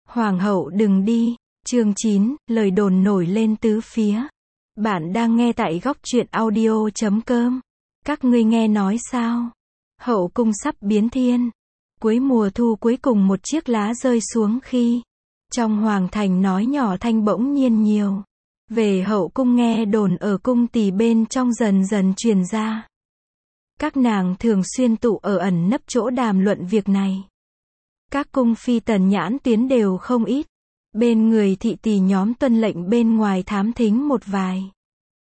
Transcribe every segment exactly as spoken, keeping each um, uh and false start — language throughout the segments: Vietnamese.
Hoàng hậu đừng đi. Chương chín, lời đồn nổi lên tứ phía. Bạn đang nghe tại góc truyện audio chấm com. Các ngươi nghe nói sao? Hậu cung sắp biến thiên. Cuối mùa thu cuối cùng một chiếc lá rơi xuống khi trong hoàng thành nói nhỏ thanh bỗng nhiên nhiều. Về hậu cung nghe đồn ở cung tỳ bên trong dần dần truyền ra. Các nàng thường xuyên tụ ở ẩn nấp chỗ đàm luận việc này. Các cung phi tần nhãn tuyến đều không ít. Bên người thị tỳ nhóm tuân lệnh bên ngoài thám thính một vài.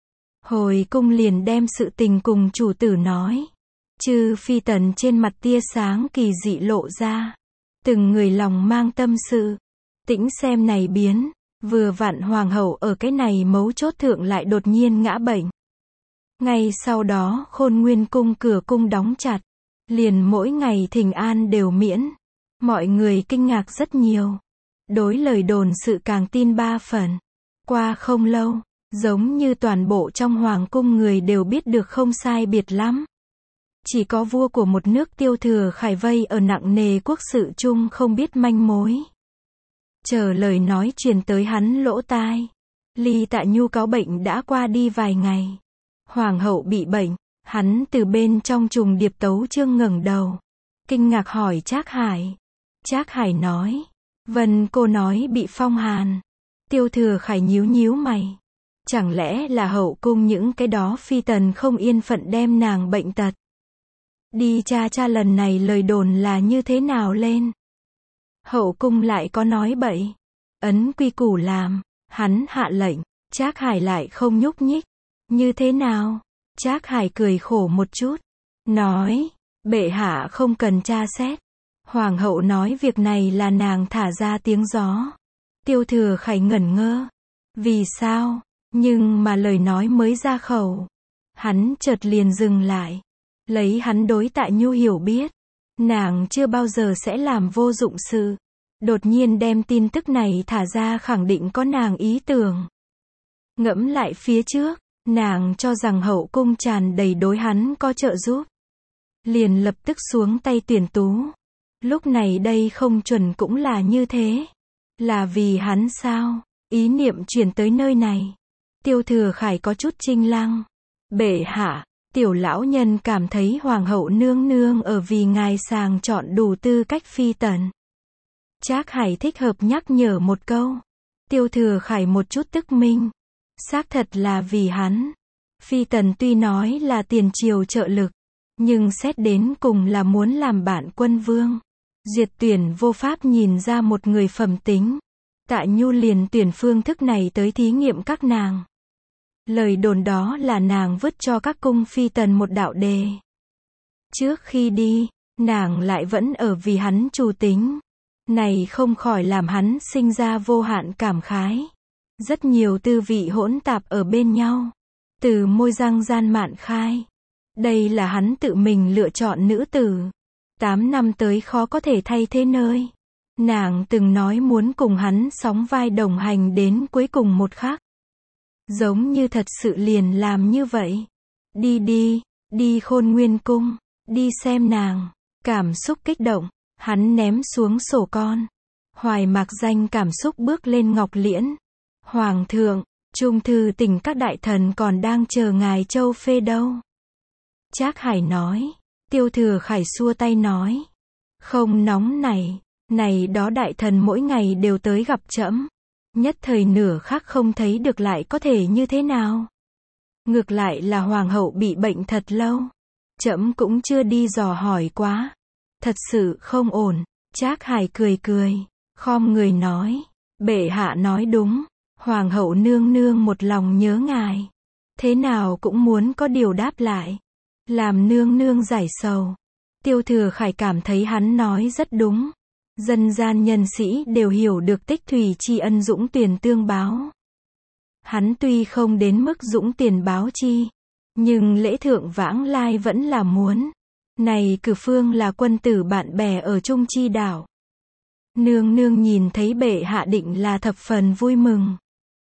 Hồi cung liền đem sự tình cùng chủ tử nói. Chư phi tần trên mặt tia sáng kỳ dị lộ ra. Từng người lòng mang tâm sự. Tĩnh xem này biến. Vừa vặn hoàng hậu ở cái này mấu chốt thượng lại đột nhiên ngã bệnh. Ngay sau đó Khôn Nguyên cung cửa cung đóng chặt. Liền mỗi ngày thỉnh an đều miễn. Mọi người kinh ngạc rất nhiều. Đối lời đồn sự càng tin ba phần. Qua không lâu, giống như toàn bộ trong hoàng cung người đều biết được không sai biệt lắm. Chỉ có vua của một nước Tiêu Thừa Khải vây ở nặng nề quốc sự chung không biết manh mối. Chờ lời nói truyền tới hắn lỗ tai. Ly Tạ Nhu cáo bệnh đã qua đi vài ngày. Hoàng hậu bị bệnh, hắn từ bên trong trùng điệp tấu chương ngẩng đầu. Kinh ngạc hỏi Trác Hải. Trác Hải nói. Vân cô nói bị phong hàn. Tiêu Thừa Khải nhíu nhíu mày. Chẳng lẽ là hậu cung những cái đó phi tần không yên phận đem nàng bệnh tật. Đi tra tra lần này lời đồn là như thế nào lên. Hậu cung lại có nói bậy. Ấn quy củ làm. Hắn hạ lệnh. Trác Hải lại không nhúc nhích. Như thế nào? Trác Hải cười khổ một chút. Nói. Bệ hạ không cần tra xét. Hoàng hậu nói việc này là nàng thả ra tiếng gió. Tiêu Thừa Khải ngẩn ngơ. Vì sao? Nhưng mà lời nói mới ra khẩu. Hắn chợt liền dừng lại. Lấy hắn đối Tạ Nhu hiểu biết. Nàng chưa bao giờ sẽ làm vô dụng sự. Đột nhiên đem tin tức này thả ra khẳng định có nàng ý tưởng. Ngẫm lại phía trước, nàng cho rằng hậu cung tràn đầy đối hắn có trợ giúp. Liền lập tức xuống tay tuyển tú. Lúc này đây không chuẩn cũng là như thế. Là vì hắn sao? Ý niệm chuyển tới nơi này. Tiêu Thừa Khải có chút chinh lăng. Bệ hạ, tiểu lão nhân cảm thấy hoàng hậu nương nương ở vì ngài sàng chọn đủ tư cách phi tần. Trác Hải thích hợp nhắc nhở một câu. Tiêu Thừa Khải một chút tức minh. Xác thật là vì hắn. Phi tần tuy nói là tiền triều trợ lực. Nhưng xét đến cùng là muốn làm bạn quân vương. Diệt tuyển vô pháp nhìn ra một người phẩm tính. Tạ Nhu liền tuyển phương thức này tới thí nghiệm các nàng. Lời đồn đó là nàng vứt cho các cung phi tần một đạo đề. Trước khi đi, nàng lại vẫn ở vì hắn trù tính. Này không khỏi làm hắn sinh ra vô hạn cảm khái. Rất nhiều tư vị hỗn tạp ở bên nhau. Từ môi răng gian mạn khai. Đây là hắn tự mình lựa chọn nữ tử. Tám năm tới khó có thể thay thế nơi. Nàng từng nói muốn cùng hắn sóng vai đồng hành đến cuối cùng một khắc. Giống như thật sự liền làm như vậy. Đi đi, đi Khôn Nguyên cung, đi xem nàng. Cảm xúc kích động, hắn ném xuống sổ con. Hoài Mạc Danh cảm xúc bước lên ngọc liễn. Hoàng thượng, trung thư tỉnh các đại thần còn đang chờ ngài châu phê đâu. Trác Hải nói. Tiêu Thừa Khải xua tay nói. Không nóng này, này đó đại thần mỗi ngày đều tới gặp trẫm. Nhất thời nửa khắc không thấy được lại có thể như thế nào. Ngược lại là hoàng hậu bị bệnh thật lâu. Trẫm cũng chưa đi dò hỏi quá. Thật sự không ổn. Trác Hải cười cười, khom người nói. Bệ hạ nói đúng. Hoàng hậu nương nương một lòng nhớ ngài. Thế nào cũng muốn có điều đáp lại. Làm nương nương giải sầu. Tiêu Thừa Khải cảm thấy hắn nói rất đúng. Dân gian nhân sĩ đều hiểu được tích thủy tri ân dũng tuyển tương báo. Hắn tuy không đến mức dũng tiền báo chi. Nhưng lễ thượng vãng lai vẫn là muốn. Này cử phương là quân tử bạn bè ở Trung Chi đảo. Nương nương nhìn thấy bệ hạ định là thập phần vui mừng.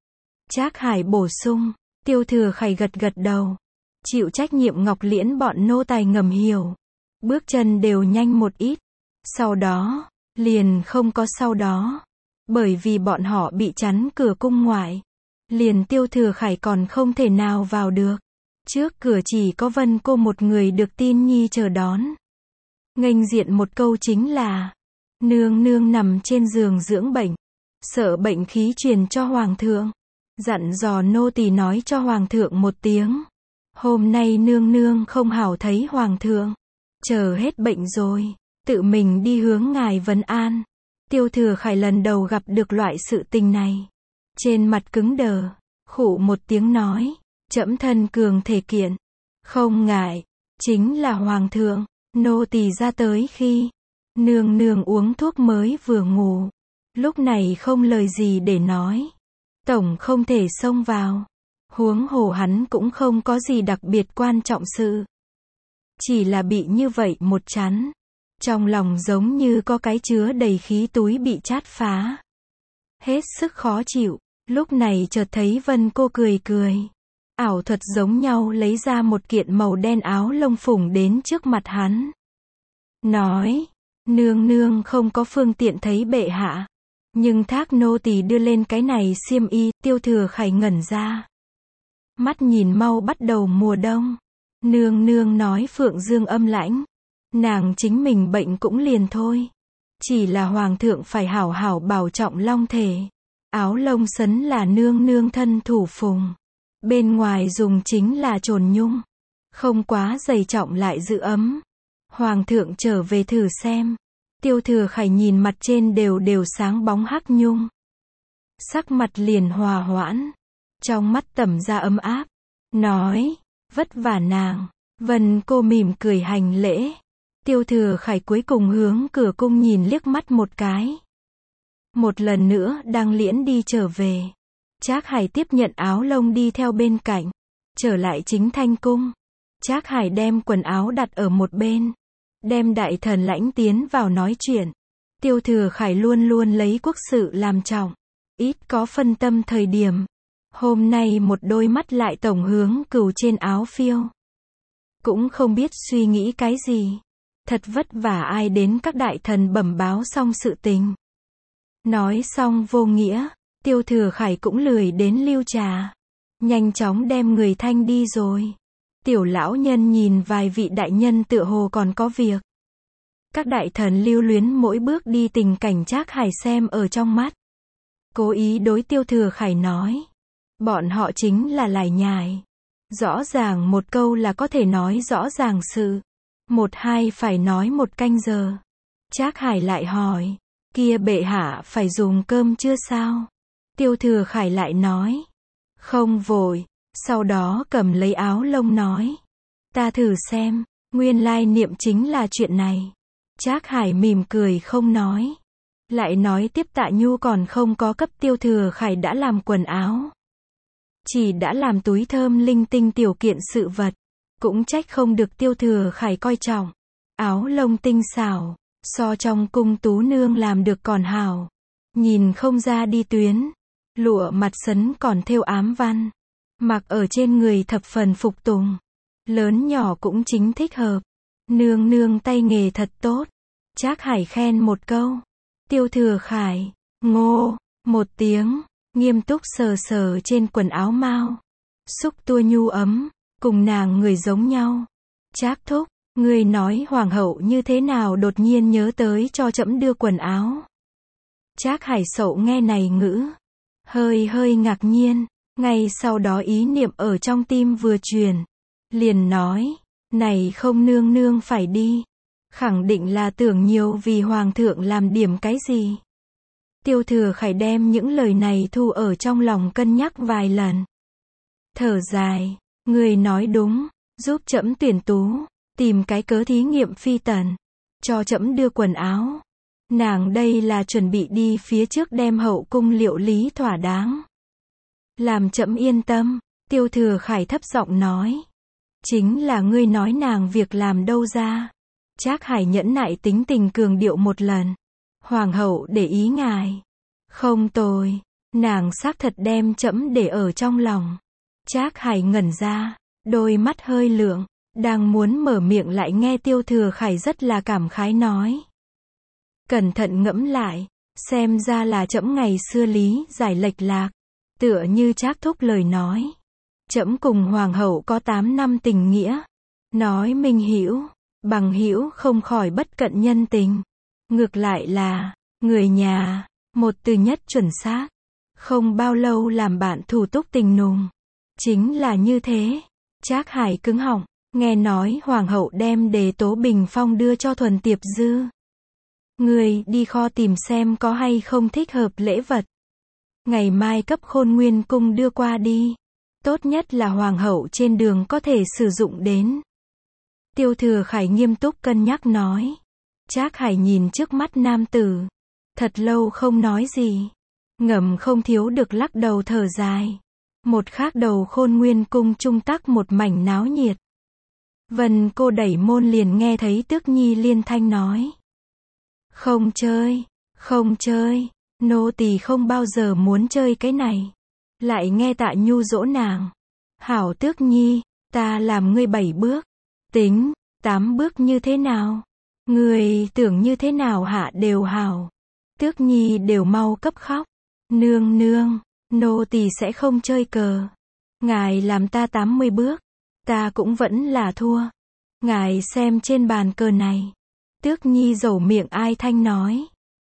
Trác Hải bổ sung. Tiêu Thừa Khải gật gật đầu. Chịu trách nhiệm ngọc liễn bọn nô tài ngầm hiểu. Bước chân đều nhanh một ít. Sau đó, liền không có sau đó. Bởi vì bọn họ bị chắn cửa cung ngoại. Liền Tiêu Thừa Khải còn không thể nào vào được. Trước cửa chỉ có Vân Cô một người được tin nhi chờ đón. Nghênh diện một câu chính là, nương nương nằm trên giường dưỡng bệnh. Sợ bệnh khí truyền cho Hoàng thượng. Dặn dò nô tỳ nói cho Hoàng thượng một tiếng. Hôm nay nương nương không hảo thấy Hoàng thượng. Chờ hết bệnh rồi, tự mình đi hướng ngài vấn an. Tiêu Thừa Khải lần đầu gặp được loại sự tình này. Trên mặt cứng đờ, khụ một tiếng nói, trẫm thân cường thể kiện. Không ngại, chính là Hoàng thượng, nô tỳ ra tới khi nương nương uống thuốc mới vừa ngủ. Lúc này không lời gì để nói. Tổng không thể xông vào. Huống hồ hắn cũng không có gì đặc biệt quan trọng sự. Chỉ là bị như vậy một chắn. Trong lòng giống như có cái chứa đầy khí túi bị chát phá. Hết sức khó chịu. Lúc này chợt thấy Vân Cô cười cười. Ảo thuật giống nhau lấy ra một kiện màu đen áo lông phủng đến trước mặt hắn. Nói, nương nương không có phương tiện thấy bệ hạ. Nhưng thác nô tỳ đưa lên cái này xiêm y. Tiêu Thừa Khải ngẩn ra. Mắt nhìn mau bắt đầu mùa đông. Nương nương nói Phượng Dương âm lãnh. Nàng chính mình bệnh cũng liền thôi. Chỉ là Hoàng thượng phải hảo hảo bảo trọng long thể. Áo lông sấn là nương nương thân thủ phùng. Bên ngoài dùng chính là trồn nhung. Không quá dày trọng lại giữ ấm. Hoàng thượng trở về thử xem. Tiêu Thừa Khải nhìn mặt trên đều đều sáng bóng hắc nhung. Sắc mặt liền hòa hoãn. Trong mắt tẩm ra ấm áp. Nói, vất vả nàng. Vân Cô mỉm cười hành lễ. Tiêu Thừa Khải cuối cùng hướng cửa cung nhìn liếc mắt một cái. Một lần nữa đang liễn đi trở về. Trác Hải tiếp nhận áo lông đi theo bên cạnh. Trở lại chính thanh cung. Trác Hải đem quần áo đặt ở một bên. Đem đại thần lãnh tiến vào nói chuyện. Tiêu Thừa Khải luôn luôn lấy quốc sự làm trọng. Ít có phân tâm thời điểm. Hôm nay một đôi mắt lại tổng hướng cừu trên áo phiêu. Cũng không biết suy nghĩ cái gì. Thật vất vả ai đến các đại thần bẩm báo xong sự tình. Nói xong vô nghĩa. Tiêu Thừa Khải cũng lười đến lưu trà. Nhanh chóng đem người thanh đi rồi. Tiểu lão nhân nhìn vài vị đại nhân tựa hồ còn có việc. Các đại thần lưu luyến mỗi bước đi tình cảnh Trác Hải xem ở trong mắt. Cố ý đối Tiêu Thừa Khải nói. Bọn họ chính là lải nhải. Rõ ràng một câu là có thể nói rõ ràng sự. Một hai phải nói một canh giờ. Trác Hải lại hỏi. Kia bệ hạ phải dùng cơm chưa sao? Tiêu Thừa Khải lại nói. Không vội. Sau đó cầm lấy áo lông nói. Ta thử xem. Nguyên lai niệm chính là chuyện này. Trác Hải mỉm cười không nói. Lại nói tiếp Tạ Nhu còn không có cấp Tiêu Thừa Khải đã làm quần áo. Chỉ đã làm túi thơm linh tinh tiểu kiện sự vật. Cũng trách không được Tiêu Thừa Khải coi trọng. Áo lông tinh xảo. So trong cung tú nương làm được còn hảo. Nhìn không ra đi tuyến. Lụa mặt sấn còn thêu ám văn. Mặc ở trên người thập phần phục tùng. Lớn nhỏ cũng chính thích hợp. Nương nương tay nghề thật tốt. Trác Hải khen một câu. Tiêu Thừa Khải, ngô, một tiếng, nghiêm túc sờ sờ trên quần áo mau. Xúc tua nhu ấm, cùng nàng người giống nhau. Trác thúc, ngươi nói hoàng hậu như thế nào đột nhiên nhớ tới cho trẫm đưa quần áo. Trác Hải sậu nghe này ngữ. Hơi hơi ngạc nhiên, ngay sau đó ý niệm ở trong tim vừa truyền. Liền nói, này không nương nương phải đi. Khẳng định là tưởng nhiều vì hoàng thượng làm điểm cái gì. Tiêu Thừa Khải đem những lời này thu ở trong lòng cân nhắc vài lần. Thở dài, người nói đúng, giúp trẫm tuyển tú, tìm cái cớ thí nghiệm phi tần, cho trẫm đưa quần áo. Nàng đây là chuẩn bị đi phía trước đem hậu cung liệu lý thỏa đáng. Làm trẫm yên tâm, Tiêu Thừa Khải thấp giọng nói. Chính là ngươi nói nàng việc làm đâu ra. Trác Hải nhẫn nại tính tình cường điệu một lần. Hoàng hậu để ý ngài. Không tồi, nàng xác thật đem trẫm để ở trong lòng. Trác Hải ngẩn ra, đôi mắt hơi lượng, đang muốn mở miệng lại nghe Tiêu Thừa Khải rất là cảm khái nói. Cẩn thận ngẫm lại, Xem ra là trẫm ngày xưa lý giải lệch lạc. Tựa như Trác Thúc lời nói. Trẫm cùng hoàng hậu có tám năm tình nghĩa. Nói minh hữu, bằng hữu không khỏi bất cận nhân tình. Ngược lại là, người nhà, một từ nhất chuẩn xác. Không bao lâu làm bạn thủ túc tình nùng. Chính là như thế. Trác Hải cứng họng, nghe nói hoàng hậu đem đề tố bình phong đưa cho Thuần Tiệp Dư. Người đi kho tìm xem có hay không thích hợp lễ vật. Ngày mai cấp Khôn Nguyên cung đưa qua đi. Tốt nhất là hoàng hậu trên đường có thể sử dụng đến. Tiêu Thừa Khải nghiêm túc cân nhắc nói. Trác Hải nhìn trước mắt nam tử. Thật lâu không nói gì. Ngầm không thiếu được lắc đầu thở dài. Một khác đầu Khôn Nguyên cung trung tắc một mảnh náo nhiệt. Vân cô đẩy môn liền nghe thấy Tước Nhi liên thanh nói. Không chơi, không chơi, nô tỳ không bao giờ muốn chơi cái này. Lại nghe Tạ Nhu dỗ nàng. Hảo Tước Nhi, ta làm ngươi bảy bước. Tính, tám bước như thế nào? Ngươi tưởng như thế nào hạ đều hảo. Tước Nhi đều mau cấp khóc. Nương nương, nô tỳ sẽ không chơi cờ. Ngài làm ta tám mươi bước. Ta cũng vẫn là thua. Ngài xem trên bàn cờ này. Tước Nhi dầu miệng ai thanh nói.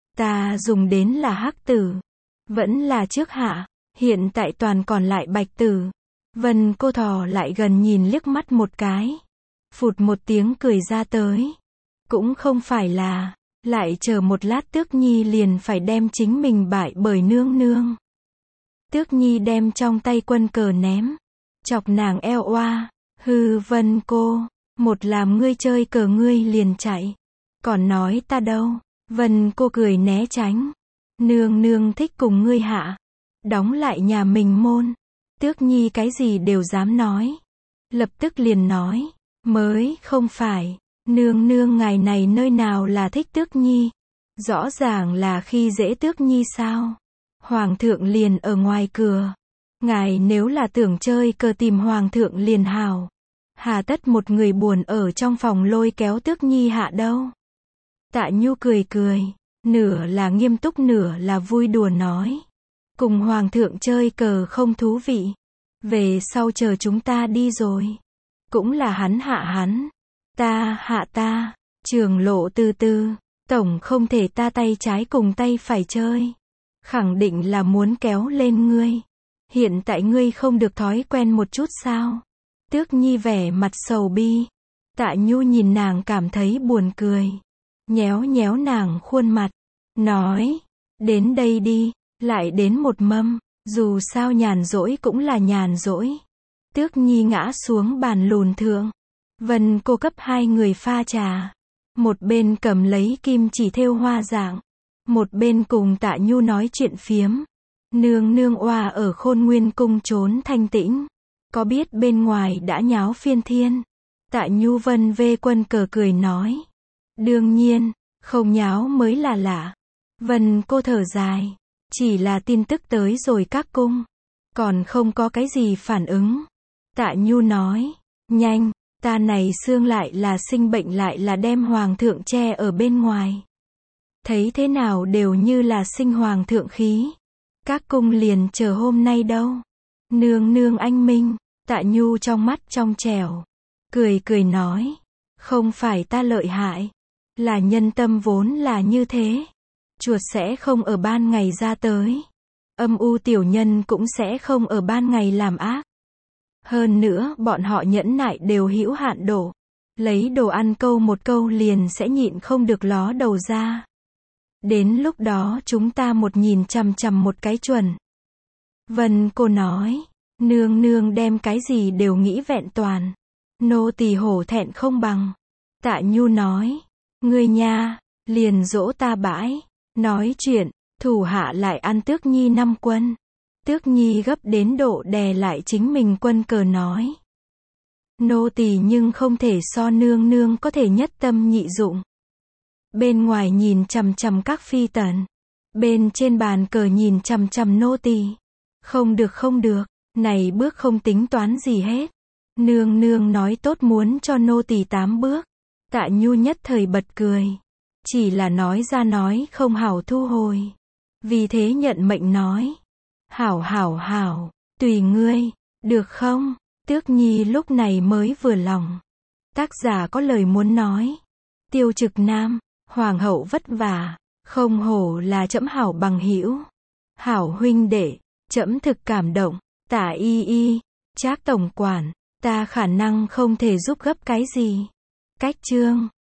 Ta dùng đến là hắc tử. Vẫn là trước hạ. Hiện tại toàn còn lại bạch tử. Vân cô thò lại gần nhìn liếc mắt một cái. Phụt một tiếng cười ra tới. Cũng không phải là. Lại chờ một lát Tước Nhi liền phải đem chính mình bại bởi nương nương. Tước Nhi đem trong tay quân cờ ném. Chọc nàng eo oa. Hư Vân cô. Một làm ngươi chơi cờ ngươi liền chạy. Còn nói ta đâu. Vân cô cười né tránh. Nương nương thích cùng ngươi hạ. Đóng lại nhà mình môn. Tước Nhi cái gì đều dám nói. Lập tức liền nói. Mới không phải. Nương nương ngài này nơi nào là thích Tước Nhi. Rõ ràng là khi dễ Tước Nhi sao. Hoàng thượng liền ở ngoài cửa. Ngài nếu là tưởng chơi cờ tìm hoàng thượng liền hào. Hà tất một người buồn ở trong phòng lôi kéo Tước Nhi hạ đâu. Tạ Nhu cười cười. Nửa là nghiêm túc nửa là vui đùa nói. Cùng hoàng thượng chơi cờ không thú vị. Về sau chờ chúng ta đi rồi. Cũng là hắn hạ hắn. Ta hạ ta. Trường lộ từ từ. Tổng không thể ta tay trái cùng tay phải chơi. Khẳng định là muốn kéo lên ngươi. Hiện tại ngươi không được thói quen một chút sao. Tước Nhi vẻ mặt sầu bi. Tạ Nhu nhìn nàng cảm thấy buồn cười. Nhéo nhéo nàng khuôn mặt. Nói. Đến đây đi. Lại đến một mâm. Dù sao nhàn rỗi cũng là nhàn rỗi. Tước Nhi ngã xuống bàn lùn thượng. Vân cô cấp hai người pha trà. Một bên cầm lấy kim chỉ thêu hoa dạng. Một bên cùng Tạ Nhu nói chuyện phiếm. Nương nương oa ở Khôn Nguyên cung trốn thanh tĩnh. Có biết bên ngoài đã nháo phiên thiên. Tạ Nhu vân vê quân cờ cười nói. Đương nhiên, không nháo mới là lạ. Vân cô thở dài. Chỉ là tin tức tới rồi các cung. Còn không có cái gì phản ứng. Tạ Nhu nói. Nhanh, ta này xương lại là sinh bệnh lại là đem hoàng thượng che ở bên ngoài. Thấy thế nào đều như là sinh hoàng thượng khí. Các cung liền chờ hôm nay đâu. Nương nương anh minh. Tạ Nhu trong mắt trong trẻo. Cười cười nói. Không phải ta lợi hại. Là nhân tâm vốn là như thế. Chuột sẽ không ở ban ngày ra tới. Âm u tiểu nhân cũng sẽ không ở ban ngày làm ác. Hơn nữa bọn họ nhẫn nại đều hữu hạn độ. Lấy đồ ăn câu một câu liền sẽ nhịn không được ló đầu ra. Đến lúc đó chúng ta một nhìn chằm chằm một cái chuẩn. Vân cô nói. Nương nương đem cái gì đều nghĩ vẹn toàn. Nô tỳ hổ thẹn không bằng. Tạ Nhu nói. Ngươi nha, liền dỗ ta bãi. Nói chuyện, thủ hạ lại ăn Tước Nhi năm quân. Tước Nhi gấp đến độ đè lại chính mình quân cờ nói. Nô tỳ nhưng không thể so nương nương có thể nhất tâm nhị dụng. Bên ngoài nhìn chằm chằm các phi tần. Bên trên bàn cờ nhìn chằm chằm nô tỳ. Không được không được, này bước không tính toán gì hết. Nương nương nói tốt muốn cho nô tỳ tám bước. Tạ Nhu nhất thời bật cười. Chỉ là nói ra nói không hảo thu hồi. Vì thế nhận mệnh nói. Hảo hảo hảo, tùy ngươi, được không? Tước Nhi lúc này mới vừa lòng. Tác giả có lời muốn nói. Tiêu Trực Nam, hoàng hậu vất vả, không hổ là trẫm hảo bằng hữu. Hảo huynh đệ, trẫm thực cảm động. Tả y y, Trác tổng quản, ta khả năng không thể giúp gấp cái gì. Cách chương